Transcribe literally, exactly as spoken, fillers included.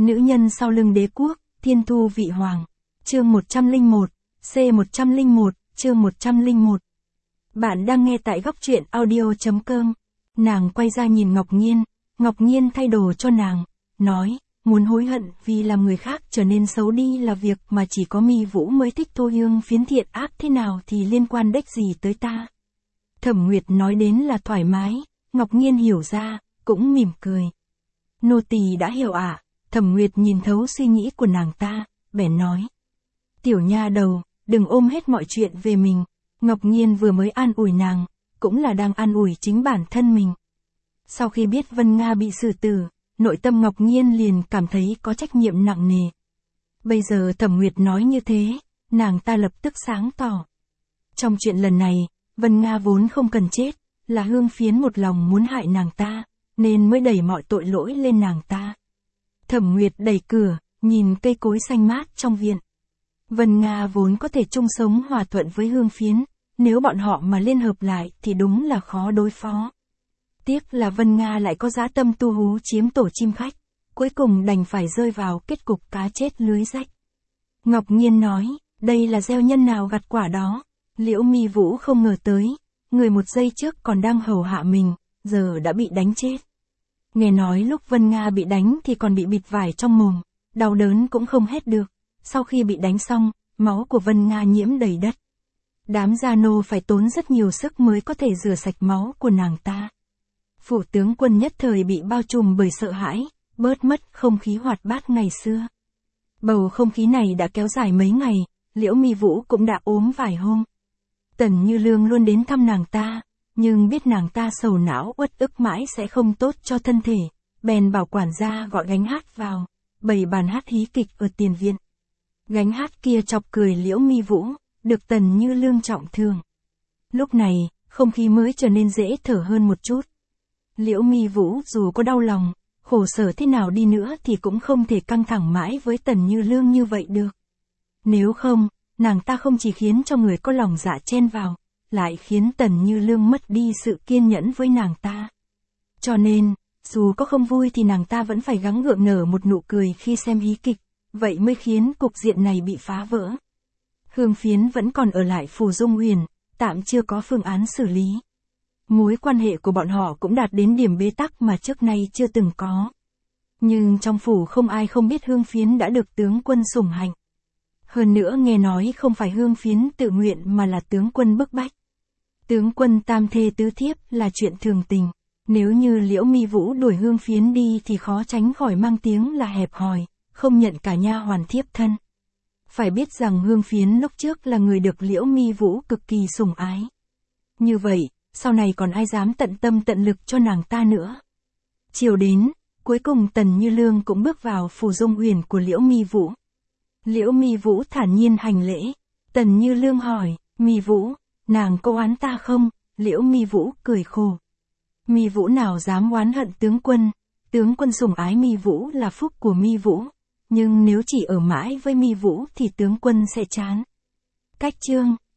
Nữ nhân sau lưng đế quốc, thiên thu vị hoàng. Chương một trăm lẻ một, C một trăm lẻ một, chương một trăm lẻ một. Bạn đang nghe tại góc truyện audio.com. Nàng quay ra nhìn Ngọc Nhiên, Ngọc Nhiên thay đồ cho nàng, nói, muốn hối hận vì làm người khác trở nên xấu đi là việc mà chỉ có Mi Vũ mới thích thôi, hương phiến thiện ác thế nào thì liên quan đếch gì tới ta. Thẩm Nguyệt nói đến là thoải mái, Ngọc Nhiên hiểu ra, cũng mỉm cười. Nô tỳ đã hiểu ạ. À? Thẩm Nguyệt nhìn thấu suy nghĩ của nàng ta, bèn nói. Tiểu nha đầu, đừng ôm hết mọi chuyện về mình. Ngọc Nhiên vừa mới an ủi nàng, cũng là đang an ủi chính bản thân mình. Sau khi biết Vân Nga bị xử tử, nội tâm Ngọc Nhiên liền cảm thấy có trách nhiệm nặng nề. Bây giờ Thẩm Nguyệt nói như thế, nàng ta lập tức sáng tỏ. Trong chuyện lần này, Vân Nga vốn không cần chết, là Hương Phiến một lòng muốn hại nàng ta, nên mới đẩy mọi tội lỗi lên nàng ta. Thẩm Nguyệt đẩy cửa, nhìn cây cối xanh mát trong viện. Vân Nga vốn có thể chung sống hòa thuận với Hương Phiến, nếu bọn họ mà liên hợp lại thì đúng là khó đối phó. Tiếc là Vân Nga lại có dã tâm tu hú chiếm tổ chim khách, cuối cùng đành phải rơi vào kết cục cá chết lưới rách. Ngọc Nhiên nói, đây là gieo nhân nào gặt quả đó. Liễu Mi Vũ không ngờ tới, người một giây trước còn đang hầu hạ mình, giờ đã bị đánh chết. Nghe nói lúc Vân Nga bị đánh thì còn bị bịt vải trong mồm, đau đớn cũng không hết được. Sau khi bị đánh xong, máu của Vân Nga nhiễm đầy đất. Đám gia nô phải tốn rất nhiều sức mới có thể rửa sạch máu của nàng ta. Phủ tướng quân nhất thời bị bao trùm bởi sợ hãi, bớt mất không khí hoạt bát ngày xưa. Bầu không khí này đã kéo dài mấy ngày, Liễu Mi Vũ cũng đã ốm vài hôm. Tần Như Lương luôn đến thăm nàng ta, nhưng biết nàng ta sầu não uất ức mãi sẽ không tốt cho thân thể, bèn bảo quản gia gọi gánh hát vào, bày bàn hát hí kịch ở tiền viện. Gánh hát kia chọc cười Liễu Mi Vũ, được Tần Như Lương trọng thương. Lúc này, không khí mới trở nên dễ thở hơn một chút. Liễu Mi Vũ dù có đau lòng, khổ sở thế nào đi nữa thì cũng không thể căng thẳng mãi với Tần Như Lương như vậy được. Nếu không, nàng ta không chỉ khiến cho người có lòng dạ chen vào, lại khiến Tần Như Lương mất đi sự kiên nhẫn với nàng ta. Cho nên, dù có không vui thì nàng ta vẫn phải gắng gượng nở một nụ cười khi xem hí kịch, vậy mới khiến cục diện này bị phá vỡ. Hương Phiến vẫn còn ở lại Phù Dung Huyền, tạm chưa có phương án xử lý. Mối quan hệ của bọn họ cũng đạt đến điểm bế tắc mà trước nay chưa từng có. Nhưng trong phủ không ai không biết Hương Phiến đã được tướng quân sủng hạnh. Hơn nữa nghe nói không phải Hương Phiến tự nguyện mà là tướng quân bức bách. Tướng quân tam thê tứ thiếp là chuyện thường tình. Nếu như Liễu Mi Vũ đuổi Hương Phiến đi thì khó tránh khỏi mang tiếng là hẹp hòi, không nhận cả nha hoàn thiếp thân. Phải biết rằng Hương Phiến lúc trước là người được Liễu Mi Vũ cực kỳ sủng ái. Như vậy, sau này còn ai dám tận tâm tận lực cho nàng ta nữa. Chiều đến, cuối cùng Tần Như Lương cũng bước vào Phù Dung Huyền của Liễu Mi Vũ. Liễu Mi Vũ thản nhiên hành lễ. Tần Như Lương hỏi, Mi Vũ, nàng có oán ta không? Liễu Mi Vũ cười khổ. Mi Vũ nào dám oán hận tướng quân, tướng quân sủng ái Mi Vũ là phúc của Mi Vũ, nhưng nếu chỉ ở mãi với Mi Vũ thì tướng quân sẽ chán. Cách chương